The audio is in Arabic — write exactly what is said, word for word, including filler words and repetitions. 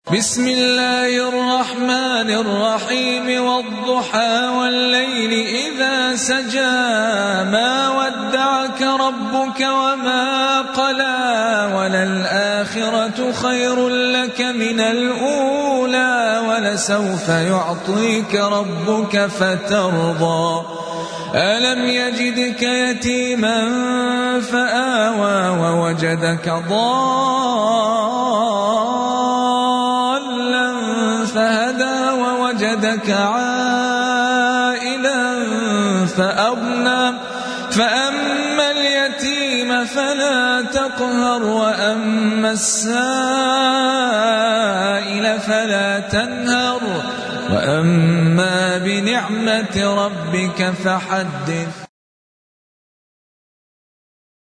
بسم الله الرحمن الرحيم والضحى والليل إذا سجى ما ودعك ربك وما قلى وللآخرة خير لك من الأولى ولسوف يعطيك ربك فترضى ألم يجدك يتيما فآوى ووجدك ضالا فهدى ووجدك عائلا فأغنى فأما اليتيم فلا تقهر وأما السائل فلا تنهر وأما بنعمة ربك فحدث.